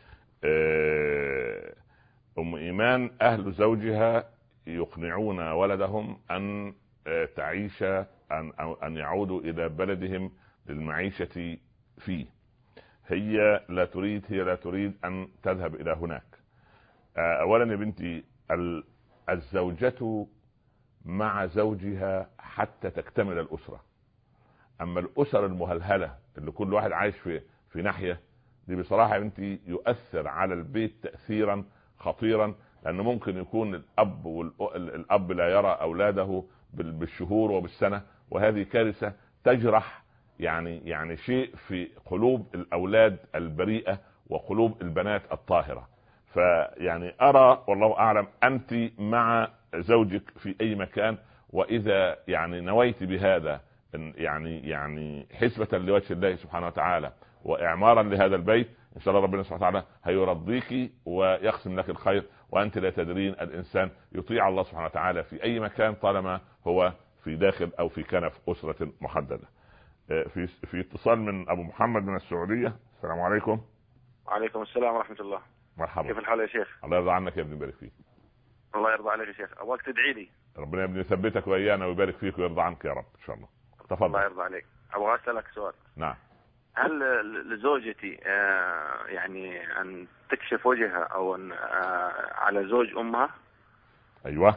[SPEAKER 2] أم إيمان، أهل زوجها يقنعون ولدهم أن تعيش أن أن يعودوا إلى بلدهم للمعيشة فيه. هي لا تريد هي لا تريد أن تذهب إلى هناك. أولا يا بنتي، الزوجة مع زوجها حتى تكتمل الأسرة. أما الأسر المهلهلة اللي كل واحد عايش في في ناحية، دي بصراحة يا بنتي يؤثر على البيت تأثيرا خطيرا، لأنه ممكن يكون الأب والأب لا يرى أولاده بالشهور وبالسنة، وهذه كارثة تجرح يعني يعني شيء في قلوب الأولاد البريئة وقلوب البنات الطاهرة. فيعني أرى والله أعلم أنت مع زوجك في أي مكان، وإذا يعني نويت بهذا يعني يعني حسبة لوجه الله سبحانه وتعالى وإعمارا لهذا البيت، إن شاء الله ربنا سبحانه وتعالى هيرضيك ويقسم لك الخير، وأنت لا تدرين. الإنسان يطيع الله سبحانه وتعالى في أي مكان طالما هو في داخل أو في كنف أسرة محددة. في في اتصال من أبو محمد من السعودية. السلام عليكم.
[SPEAKER 5] وعليكم السلام ورحمة الله.
[SPEAKER 2] مرحبا.
[SPEAKER 5] كيف الحال يا شيخ؟
[SPEAKER 2] الله يرضى عنك يا ابني، يبارك فيك.
[SPEAKER 5] الله يرضى عليك يا شيخ. أبغاك تدعي لي.
[SPEAKER 2] ربنا يا ابني يثبتك وإيانا ويبارك فيك ويرضى عنك يا رب إن شاء الله. تفضل.
[SPEAKER 5] الله يرضى عليك. أبغى أسألك سؤال.
[SPEAKER 2] نعم.
[SPEAKER 5] هل لزوجتي يعني أن تكشف وجهها أو أن على زوج أمها؟
[SPEAKER 2] أيوة.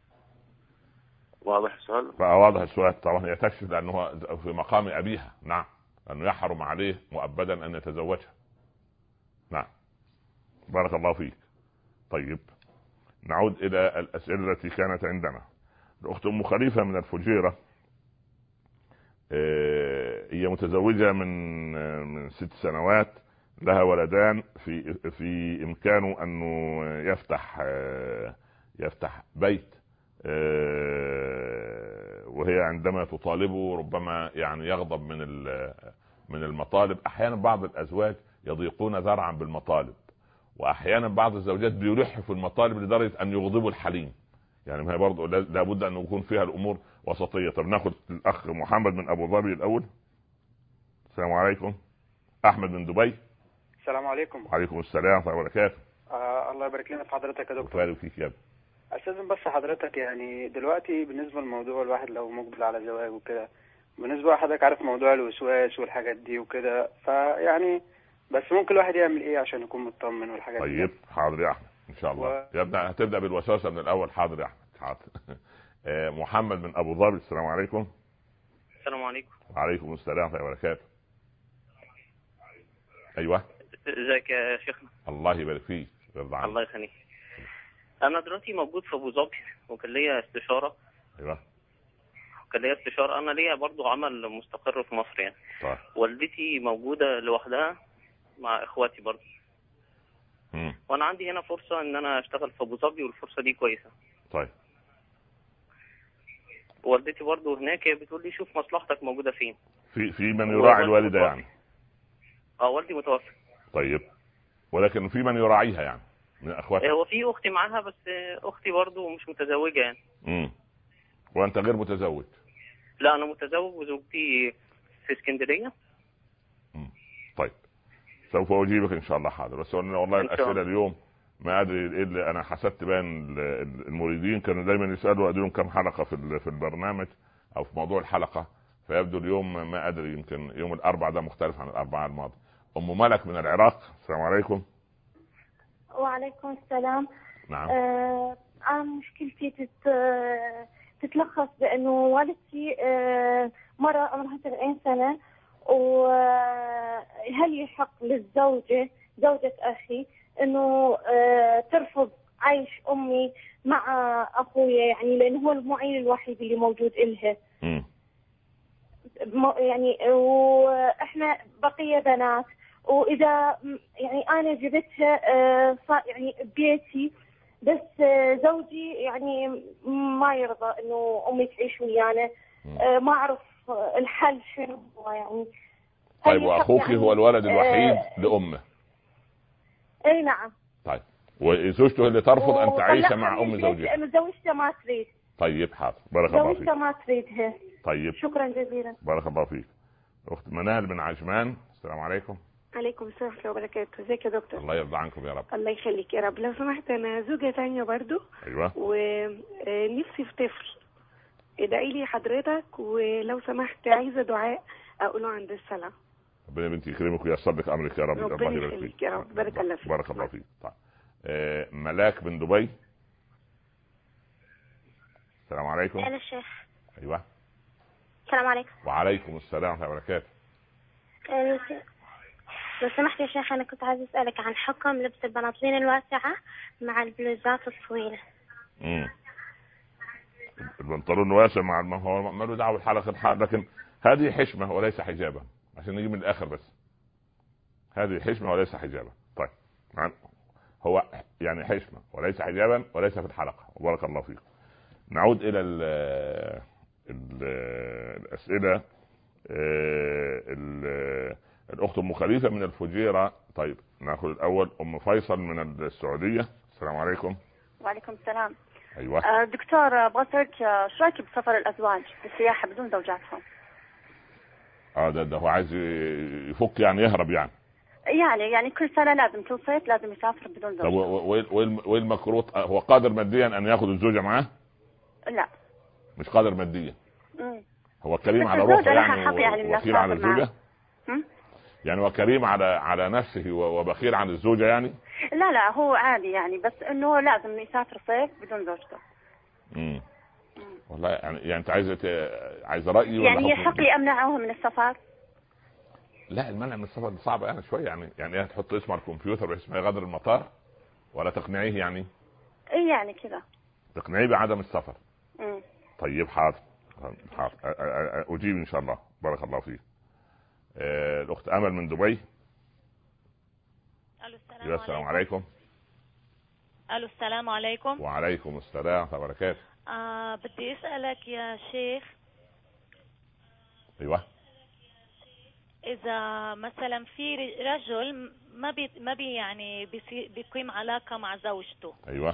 [SPEAKER 5] واضح السؤال؟
[SPEAKER 2] واضح السؤال طبعا. هي تكشف لأنه في مقام أبيها. نعم. لأنه يحرم عليه مؤبدا أن يتزوجها. نعم. بارك الله فيك. طيب نعود إلى الأسئلة التي كانت عندنا. الأخت أم خليفة من الفجيرة، هي متزوجة من من ست سنوات، لها ولدان، في في إمكانه أنه يفتح يفتح بيت، وهي عندما تطالبه ربما يعني يغضب من من المطالب. أحيانا بعض الأزواج يضيقون ذرعا بالمطالب، وأحيانا بعض الزوجات بيلحوا في المطالب لدرجة أن يغضبوا الحليم. يعني ما هي برضه لابد أن يكون فيها الأمور وسطية. طب ناخد الأخ محمد من أبو ظبي الأول. السلام عليكم. أحمد من دبي.
[SPEAKER 6] السلام عليكم.
[SPEAKER 2] وعليكم السلام ورحمة الله وبركاته.
[SPEAKER 6] آه الله يبارك لنا في حضرتك يا دكتور.
[SPEAKER 2] وفارق فيك يا ابني.
[SPEAKER 6] أستاذن بس حضرتك، يعني دلوقتي بالنسبة للموضوع، الواحد لو مقبل على زواج وكده، بالنسبة لحضرتك عارف موضوع الوسواس والحاجات دي وكده، فيعني بس ممكن الواحد يعمل إيه عشان يكون مطمن والحاجات
[SPEAKER 2] طيب
[SPEAKER 6] دي؟
[SPEAKER 2] طيب حاضر يا أحمد إن شاء الله. و... يبدأ هتبدأ بالوسوسة من الأول. حاضر يا أحمد. حاضر. محمد من أبو ظبي. السلام عليكم.
[SPEAKER 7] السلام عليكم.
[SPEAKER 2] وعليكم السلام ورحمة الله وبركاته. أيوة.
[SPEAKER 7] ازيك يا شيخنا؟
[SPEAKER 2] الله يبارك فيك.
[SPEAKER 7] الله يخليك. أنا دلوقتي موجود في أبو ظبي وكان ليا استشارة.
[SPEAKER 2] أيوة.
[SPEAKER 7] كان ليا استشارة. أنا ليا برضو عمل مستقر في مصر يعني.
[SPEAKER 2] طيب.
[SPEAKER 7] والدتي موجودة لوحدها مع إخواتي برضو.
[SPEAKER 2] مم.
[SPEAKER 7] وأنا عندي هنا فرصة إن أنا أشتغل في أبو ظبي والفرصة دي كويسة.
[SPEAKER 2] طيب.
[SPEAKER 7] والدتي برضو هناك، هي بتقول لي شوف مصلحتك موجودة فين.
[SPEAKER 2] في في من يراعي الوالدة يعني.
[SPEAKER 7] اه والدي متوفى.
[SPEAKER 2] طيب. ولكن في من يراعيها يعني من اخواتها.
[SPEAKER 7] هو في اختي معاها، بس اختي برضو مش متزوجة يعني.
[SPEAKER 2] امم وانت غير متزوج؟
[SPEAKER 7] لا انا متزوج وزوجتي في اسكندرية.
[SPEAKER 2] امم طيب سوف اجيبك ان شاء الله. حاضر. بس والله الاسئله اليوم ما ادري ايه اللي انا حسبت بين المريدين كانوا دايما يسالوا ادري كم حلقه في في البرنامج او في موضوع الحلقه، فيبدو اليوم ما ادري يمكن يوم الاربعاء ده مختلف عن الاربعاء الماضي. ام ملك من العراق. السلام عليكم.
[SPEAKER 3] وعليكم السلام.
[SPEAKER 2] نعم.
[SPEAKER 3] آه انا مشكلتي تت... تتلخص بأنه والدتي مرة عمرها سبعين سنة، وهل يحق للزوجة زوجة أخي أنه ترفض عيش أمي مع أخويا، يعني لأنه هو المعين الوحيد اللي موجود إلها. م. يعني وإحنا بقية بنات، وإذا يعني أنا جبتها يعني بيتي، بس زوجي يعني ما يرضى إنه أمي تعيش ويانا. ما أعرف الحل شنو هو يعني.
[SPEAKER 2] طيب وأخوك يعني هو الولد الوحيد آه لأمه؟
[SPEAKER 3] أي نعم.
[SPEAKER 2] طيب وزوجته اللي ترفض أن تعيش مع أم زوجها؟
[SPEAKER 3] زوجته ما تريد.
[SPEAKER 2] طيب حاضر، بارك الله فيك.
[SPEAKER 3] زوجته ما تريدها.
[SPEAKER 2] طيب
[SPEAKER 3] شكرا جزيلا،
[SPEAKER 2] بارك الله فيك. أخت منال من عجمان، السلام عليكم.
[SPEAKER 8] عليكم السلام ورحمة الله وبركاته. ازيك يا دكتور؟
[SPEAKER 2] الله يرضى عنكم يا رب.
[SPEAKER 8] الله يخليك يا رب. لو سمحت انا زوجة تانية برضو.
[SPEAKER 2] ايوه.
[SPEAKER 8] ونفسي في طفل، ادعي لي حضرتك، ولو سمحت عايزة دعاء اقوله عند الصلاة.
[SPEAKER 2] ربنا يا بنتي يكرمك وييسر لك امرك يا رب.
[SPEAKER 8] ربنا يخليك يا رب. بارك الله فيك.
[SPEAKER 2] بارك الله فيك. طيب آه ملاك بن دبي، السلام عليكم.
[SPEAKER 9] اهلا الشيخ.
[SPEAKER 2] ايوه.
[SPEAKER 9] السلام عليكم.
[SPEAKER 2] وعليكم السلام ورحمة الله وبركاته.
[SPEAKER 9] لو سمحت يا شيخ انا كنت عايز اسالك عن حكم لبس البناطيل الواسعه مع البلوزات الطويله.
[SPEAKER 2] امم البنطلون واسع مع ما هو ما له دعوه بحلقه الحال، لكن هذه حشمه وليس حجابا، عشان نجي من الاخر بس. هذه حشمه وليس حجابا. طيب هو يعني حشمه وليس حجابا وليس في الحلقه. وبارك الله فيكم. نعود الى ال ال الاسئله. ال الأخت أم خليفة من الفجيرة. طيب نأخذ الأول أم فيصل من السعودية، السلام عليكم.
[SPEAKER 10] وعليكم السلام.
[SPEAKER 2] أيوة.
[SPEAKER 10] آه دكتور أبغى أسألك شو رأيك بسفر الأزواج بالسياحة بدون زوجاتهم؟
[SPEAKER 2] اه ده, ده هو عايز يفك يعني يهرب يعني
[SPEAKER 10] يعني يعني كل سنة لازم كل صيف لازم يسافر بدون زوجة.
[SPEAKER 2] طب وين المكروت؟ هو قادر ماديا أن يأخذ الزوجة معاه؟
[SPEAKER 10] لا
[SPEAKER 2] مش قادر ماديا.
[SPEAKER 10] مم.
[SPEAKER 2] هو كريم على روحه يعني, يعني وبخيل على الزوجة. يعني وكريم على على نفسه وبخيل عن الزوجة يعني.
[SPEAKER 10] لا لا هو عادي يعني، بس انه لازم يسافر صيف بدون زوجته.
[SPEAKER 2] امم والله يعني يعني انت عايزه عايزه رايي ولا
[SPEAKER 10] يعني يحق لي امنعه من السفر؟
[SPEAKER 2] لا المنع من السفر صعب يعني شويه يعني يعني ايه تحط اسمه على الكمبيوتر بحيث ما يغادر المطار ولا تقنعيه يعني؟
[SPEAKER 10] ايه يعني كذا
[SPEAKER 2] تقنعيه بعدم السفر.
[SPEAKER 10] امم
[SPEAKER 2] طيب حاضر حاضر اجيب ان شاء الله. بارك الله فيك. آه الاخت امل من دبي.
[SPEAKER 11] الو السلام,
[SPEAKER 2] السلام عليكم.
[SPEAKER 11] الو السلام عليكم.
[SPEAKER 2] وعليكم السلام ورحمه الله وبركاته.
[SPEAKER 11] آه بدي اسالك يا شيخ.
[SPEAKER 2] ايوه.
[SPEAKER 11] اذا مثلا في رجل ما بي ما بي يعني بيقيم علاقه مع زوجته.
[SPEAKER 2] ايوه.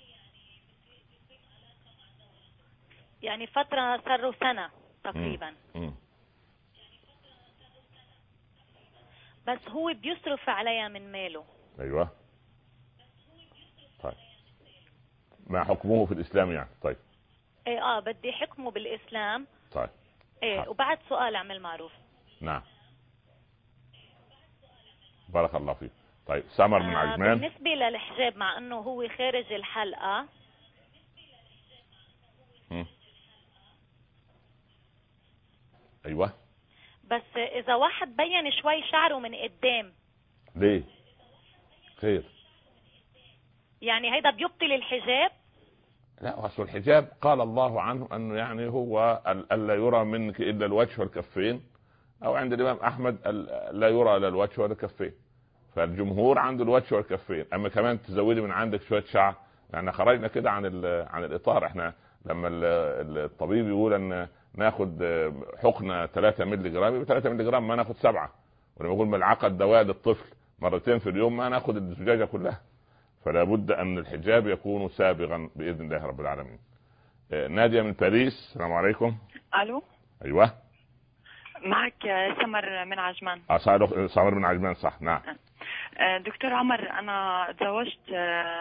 [SPEAKER 11] يعني فتره صاروا سنه تقريبا.
[SPEAKER 2] امم
[SPEAKER 11] بس هو بيصرف عليها من ماله.
[SPEAKER 2] ايوه. طيب ما حكمه في الاسلام يعني؟ طيب
[SPEAKER 11] ايه اه بدي حكمه بالاسلام.
[SPEAKER 2] طيب
[SPEAKER 11] ايه وبعد سؤال اعمل معروف.
[SPEAKER 2] نعم بارك الله فيك. طيب سمر من عجمان.
[SPEAKER 11] آه بالنسبة للحجاب مع انه هو خارج الحلقة.
[SPEAKER 2] م. ايوه.
[SPEAKER 11] بس اذا واحد بين شوي شعره من قدام
[SPEAKER 2] ليه؟ خير
[SPEAKER 11] يعني هيدا بيبطل الحجاب؟
[SPEAKER 2] لا اصل الحجاب قال الله عنه انه يعني هو الا يرى منك الا الوجه والكفين، او عند الامام احمد لا يرى الا الوجه والكفين. فالجمهور عنده الوجه والكفين، اما كمان تزودي من عندك شويه شعر يعني خرجنا كده عن عن الاطار. احنا لما الطبيب يقول ان ناخد حقنه ثلاثة مللي جرام يبقى ثلاثة مللي جرام، ما ناخد سبعة. ولما يقول ملعقه دواء للطفل مرتين في اليوم ما ناخد الزجاجه كلها. فلا بد ان الحجاب يكون سابغا باذن الله رب العالمين. ناديه من باريس، السلام عليكم.
[SPEAKER 12] الو.
[SPEAKER 2] ايوه
[SPEAKER 12] معك سمر من عجمان.
[SPEAKER 2] اه سمر من عجمان صح. نعم
[SPEAKER 12] دكتور عمر انا تزوجت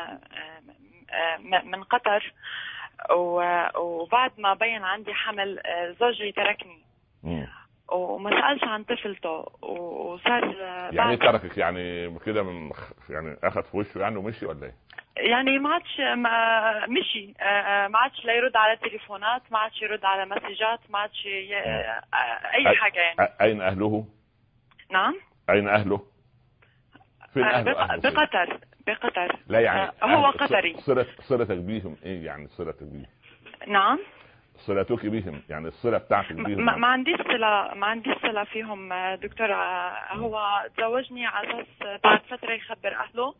[SPEAKER 12] من قطر وبعد ما بين عندي حمل زوجي تركني م. وما سألش عن طفلته وصار
[SPEAKER 2] يعني تركك يعني كده من يعني اخذ في وشه يعني ومشي ولا ايه؟
[SPEAKER 12] يعني ما عادش ما مشي، ما عادش لا يرد على تليفونات، ما عادش يرد على مسجات، ما عادش ي... اي حاجه يعني.
[SPEAKER 2] اين اهله؟
[SPEAKER 12] نعم
[SPEAKER 2] اين اهله؟ فين اهله؟
[SPEAKER 12] بق...
[SPEAKER 2] أهله
[SPEAKER 12] بقطر بقطر
[SPEAKER 2] لا يعني
[SPEAKER 12] هو أهل... قطري.
[SPEAKER 2] صلة صلتك بيهم ايه يعني؟ صلتك بيهم
[SPEAKER 12] نعم
[SPEAKER 2] صلتك بيهم يعني الصلة بتاعتك بيهم؟
[SPEAKER 12] ما, ما عنديش صلة ما عنديش صلة فيهم دكتور. هو تزوجني على اساس بعد فترة يخبر اهله،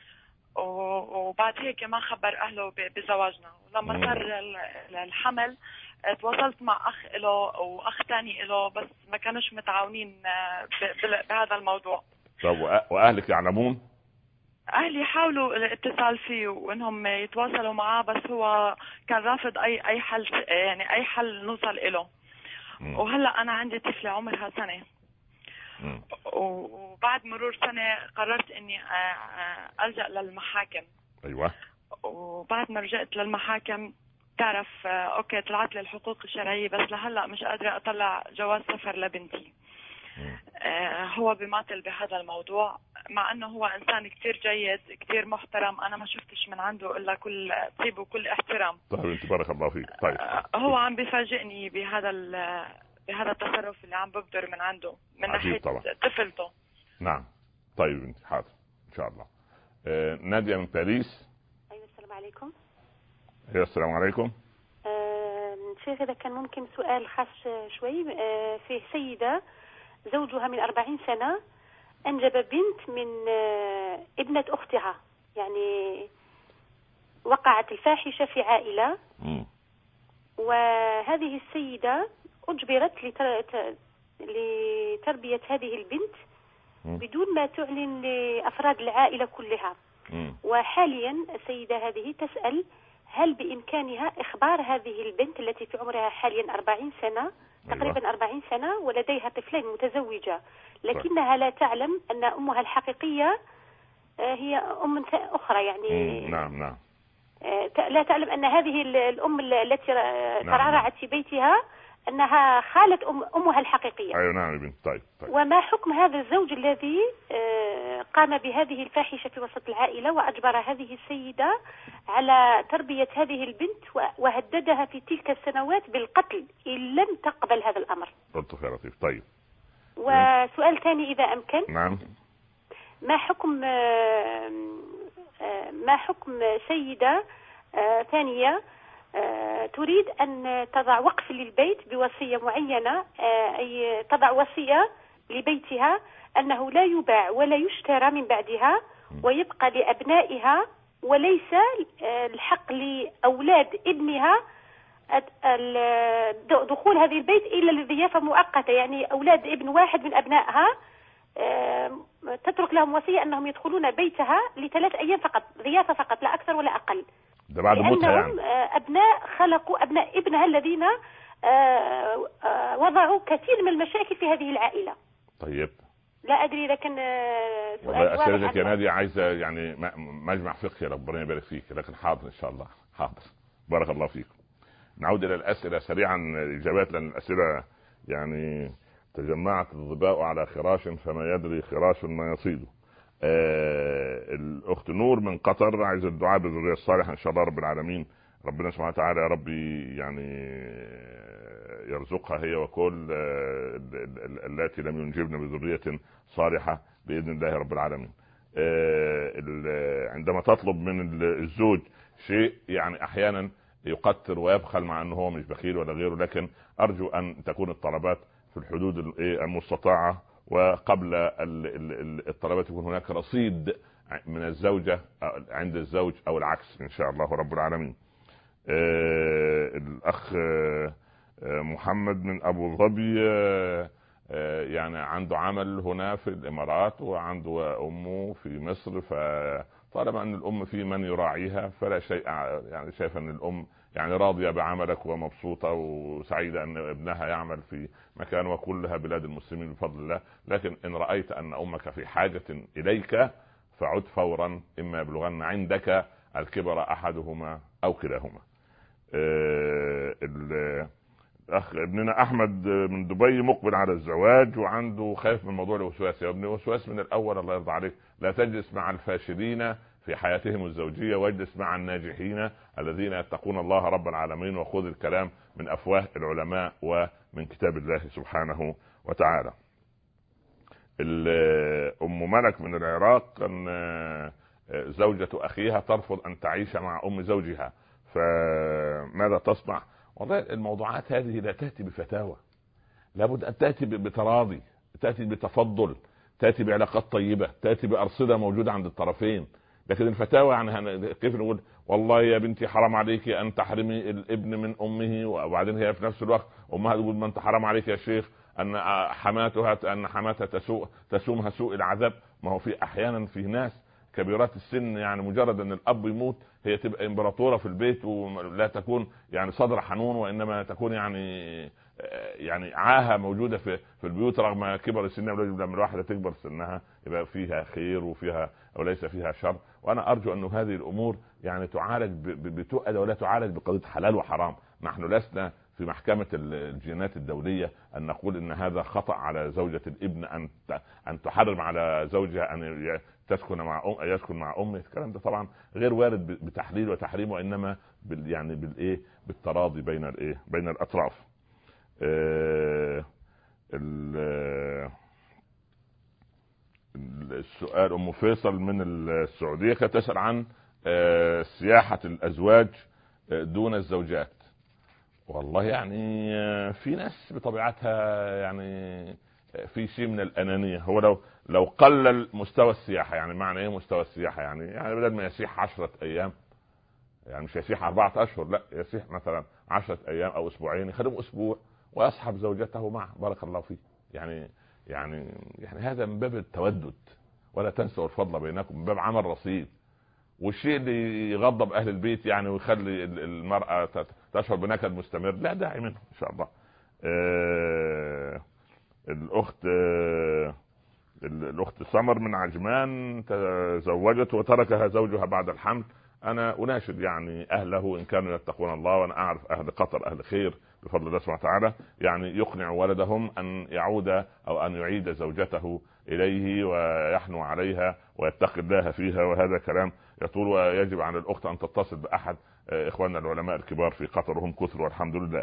[SPEAKER 12] وبعد هيك ما خبر اهله بزواجنا. ولما صار الحمل تواصلت مع اخ له واخ ثاني له، بس ما كانوش متعاونين بهذا الموضوع.
[SPEAKER 2] طب واهلك يعلمون؟
[SPEAKER 12] اهلي حاولوا الاتصال فيه وانهم يتواصلوا معاه، بس هو كان رافض اي اي حل، يعني اي حل نوصل له. وهلا انا عندي طفله عمرها سنه، مم. وبعد مرور سنه قررت اني الجا للمحاكم.
[SPEAKER 2] ايوه.
[SPEAKER 12] وبعد ما رجعت للمحاكم تعرف اوكي طلعت لي الحقوق الشرعيه، بس لهلا مش قادره اطلع جواز سفر لبنتي. آه هو بيماطل بهذا الموضوع، مع انه هو انسان كتير جيد كتير محترم، انا ما شفتش من عنده الا كل طيب وكل احترام.
[SPEAKER 2] طيب انت بارك الله فيك. طيب
[SPEAKER 12] آه هو عم بيفاجئني بهذا بهذا التصرف اللي عم ببدر من عنده من ناحيه طفلته.
[SPEAKER 2] نعم. طيب انت حاضر ان شاء الله. آه نادية من باريس.
[SPEAKER 13] ايوه السلام عليكم.
[SPEAKER 2] ايوه السلام عليكم.
[SPEAKER 13] آه شيخ اذا كان ممكن سؤال خاص شوي. آه فيه سيده زوجها من أربعين سنة أنجب بنت من ابنة أختها، يعني وقعت الفاحشة في عائلة. م. وهذه السيدة أجبرت لتر... لتربية هذه البنت م. بدون ما تعلن لأفراد العائلة كلها. م. وحاليا السيدة هذه تسأل هل بإمكانها إخبار هذه البنت التي في عمرها حاليا أربعين سنة تقريبا أربعين سنة ولديها طفلين متزوجة، لكنها لا تعلم أن أمها الحقيقية هي أم أخرى، يعني
[SPEAKER 2] نعم نعم
[SPEAKER 13] لا تعلم أن هذه الأم التي ترعرعت في بيتها أنها خالة أم أمها الحقيقية.
[SPEAKER 2] أيوة نعم يا بنت. طيب طيب.
[SPEAKER 13] وما حكم هذا الزوج الذي قام بهذه الفاحشة في وسط العائلة وأجبر هذه السيدة على تربية هذه البنت وهددها في تلك السنوات بالقتل إن لم تقبل هذا الأمر؟
[SPEAKER 2] لطف يا لطيف. طيب.
[SPEAKER 13] وسؤال ثاني إذا أمكن.
[SPEAKER 2] نعم.
[SPEAKER 13] ما حكم ما حكم سيدة ثانية تريد أن تضع وقف للبيت بوصية معينة، أي تضع وصية لبيتها أنه لا يباع ولا يشترى من بعدها ويبقى لأبنائها، وليس الحق لأولاد ابنها دخول هذه البيت إلا لضيافة مؤقتة، يعني أولاد ابن واحد من أبنائها تترك لهم وصية أنهم يدخلون بيتها لثلاث أيام فقط، ضيافة فقط لا أكثر ولا أقل.
[SPEAKER 2] ده بعد موتها
[SPEAKER 13] يعني. أبناء خلقوا أبناء ابنها الذين وضعوا كثير من المشاكل في هذه العائلة.
[SPEAKER 2] طيب.
[SPEAKER 13] لا أدري إذا كان
[SPEAKER 2] والله أسئلتك يا نادية عايزة يعني مجمع فقهي، ربنا يبارك فيك، لكن حاضر إن شاء الله. حاضر. بارك الله فيكم. نعود إلى الأسئلة سريعا إجابات، لأن الأسئلة يعني تجمعت الظباء على خراش فما يدري خراش ما يصيده. آه الأخت نور من قطر عايزة الدعاء بالذرية الصالحة إن شاء الله رب العالمين. ربنا سبحانه وتعالى يا ربي يعني يرزقها هي وكل التي لم ينجبن بذرية صالحة بإذن الله رب العالمين. عندما تطلب من الزوج شيء يعني أحيانا يقتر ويبخل مع أنه هو مش بخيل ولا غيره، لكن أرجو أن تكون الطلبات في الحدود المستطاعة، وقبل الطلبات يكون هناك رصيد من الزوجة عند الزوج أو العكس إن شاء الله رب العالمين. الأخ محمد من أبو ظبي يعني عنده عمل هنا في الإمارات وعنده أمه في مصر، فطالما أن الأم في من يراعيها فلا شيء، يعني شايف أن الأم يعني راضية بعملك ومبسوطة وسعيدة أن ابنها يعمل في مكان، وكلها بلاد المسلمين بفضل الله. لكن إن رأيت أن أمك في حاجة إليك فعد فورا، إما يبلغن عندك الكبر أحدهما أو كلاهما. اخ ابننا احمد من دبي مقبل على الزواج وعنده خايف من موضوع الوسواس. يا ابني وسواس من الاول، الله يرضى عليك، لا تجلس مع الفاشلين في حياتهم الزوجيه واجلس مع الناجحين الذين يتقون الله رب العالمين، وخذ الكلام من افواه العلماء ومن كتاب الله سبحانه وتعالى. ام ملك من العراق ان زوجة اخيها ترفض ان تعيش مع ام زوجها، فماذا تصنع؟ والله الموضوعات هذه لا تأتي بفتاوى، لابد أن تأتي بتراضي، تأتي بتفضل، تأتي بعلاقات طيبة، تأتي بأرصدة موجودة عند الطرفين. لكن الفتاوى يعني كيف نقول والله يا بنتي حرام عليك أن تحرمي الابن من أمه، وبعدين هي في نفس الوقت أمها تقول ما أنت حرام عليك يا شيخ أن حماتها أن حماتها تسوء تسومها سوء العذاب. ما هو في أحيانا في ناس كبيرات السن يعني مجرد ان الاب يموت هي تبقى امبراطوره في البيت ولا تكون يعني صدر حنون، وانما تكون يعني يعني عاهه موجوده في في البيوت رغم كبر السن. لما الواحده تكبر سنها يبقى فيها خير وفيها وليس فيها شر. وانا ارجو ان هذه الامور يعني تعالج بتؤد ولا تعالج بقضيه حلال وحرام. نحن لسنا في محكمة الجينات الدولية أن نقول إن هذا خطأ على زوجة الابن أن أن تحرم على زوجها أن تسكن مع أم يسكن مع أمه. الكلام ده طبعا غير وارد بتحليل وتحريم، وإنما بال يعني بالإيه بالتراضي بين الإيه بين الأطراف. آه السؤال أم فيصل من السعودية كانت تسأل عن آه سياحة الأزواج دون الزوجات. والله يعني في ناس بطبيعتها يعني في شيء من الأنانية. هو لو لو قلل مستوى السياحة، يعني معنى ايه مستوى السياحة؟ يعني يعني بدل ما يسيح عشرة ايام، يعني مش يسيح أربعة اشهر، لا يسيح مثلا عشرة ايام او اسبوعين، يخدم اسبوع ويصحب زوجته معه. بارك الله فيه. يعني يعني يعني هذا من باب التودد، ولا تنسوا الفضل بينكم، من باب عمل رصيد. والشيء اللي يغضب اهل البيت يعني ويخلي المرأة تشعر بنكد مستمر لا داعي منه ان شاء الله. آه الاخت آه الاخت سمر من عجمان تزوجت وتركها زوجها بعد الحمل. انا اناشد يعني اهله ان كانوا يتقون الله، وانا اعرف اهل قطر اهل خير بفضل الله سبحانه وتعالى، يعني يقنع ولدهم ان يعود او ان يعيد زوجته اليه ويحنو عليها ويتقي الله فيها. وهذا كلام يطول، ويجب على الاخت ان تتصل باحد اخواننا العلماء الكبار في قطر وهم كثر والحمد لله.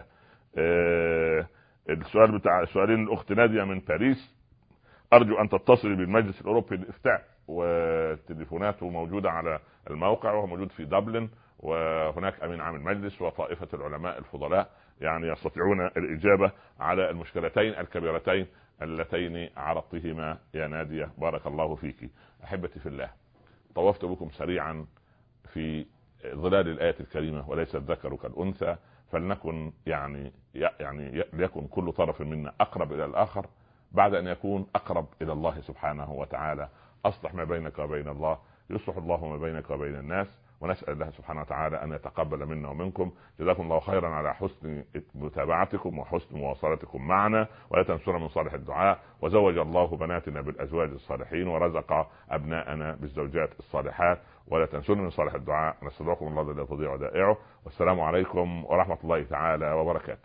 [SPEAKER 2] السؤال بتاع سؤالين الاخت نادية من باريس، ارجو ان تتصلي بالمجلس الاوروبي للافتاء، وتليفوناته موجودة على الموقع وهو موجود في دبلن، وهناك امين عام المجلس وطائفة العلماء الفضلاء يعني يستطيعون الاجابة على المشكلتين الكبيرتين اللتين عرضتهما يا نادية. بارك الله فيك. احبتي في الله، طوفت بكم سريعا في ظلال الآية الكريمة وليس الذكر كالأنثى، فلنكن يعني يعني ليكن كل طرف منا أقرب إلى الآخر بعد أن يكون أقرب إلى الله سبحانه وتعالى. أصلح ما بينك وبين الله يصلح الله ما بينك وبين الناس، ونسأل الله سبحانه وتعالى أن يتقبل منا ومنكم. جزاكم الله خيرا على حسن متابعتكم وحسن مواصلتكم معنا، ولا تنسونا من صالح الدعاء. وزوج الله بناتنا بالأزواج الصالحين، ورزق أبناءنا بالزوجات الصالحات. ولا تنسونا من صالح الدعاء. نستودعكم الله الذي لا تضيع ودائعه، والسلام عليكم ورحمة الله تعالى وبركاته.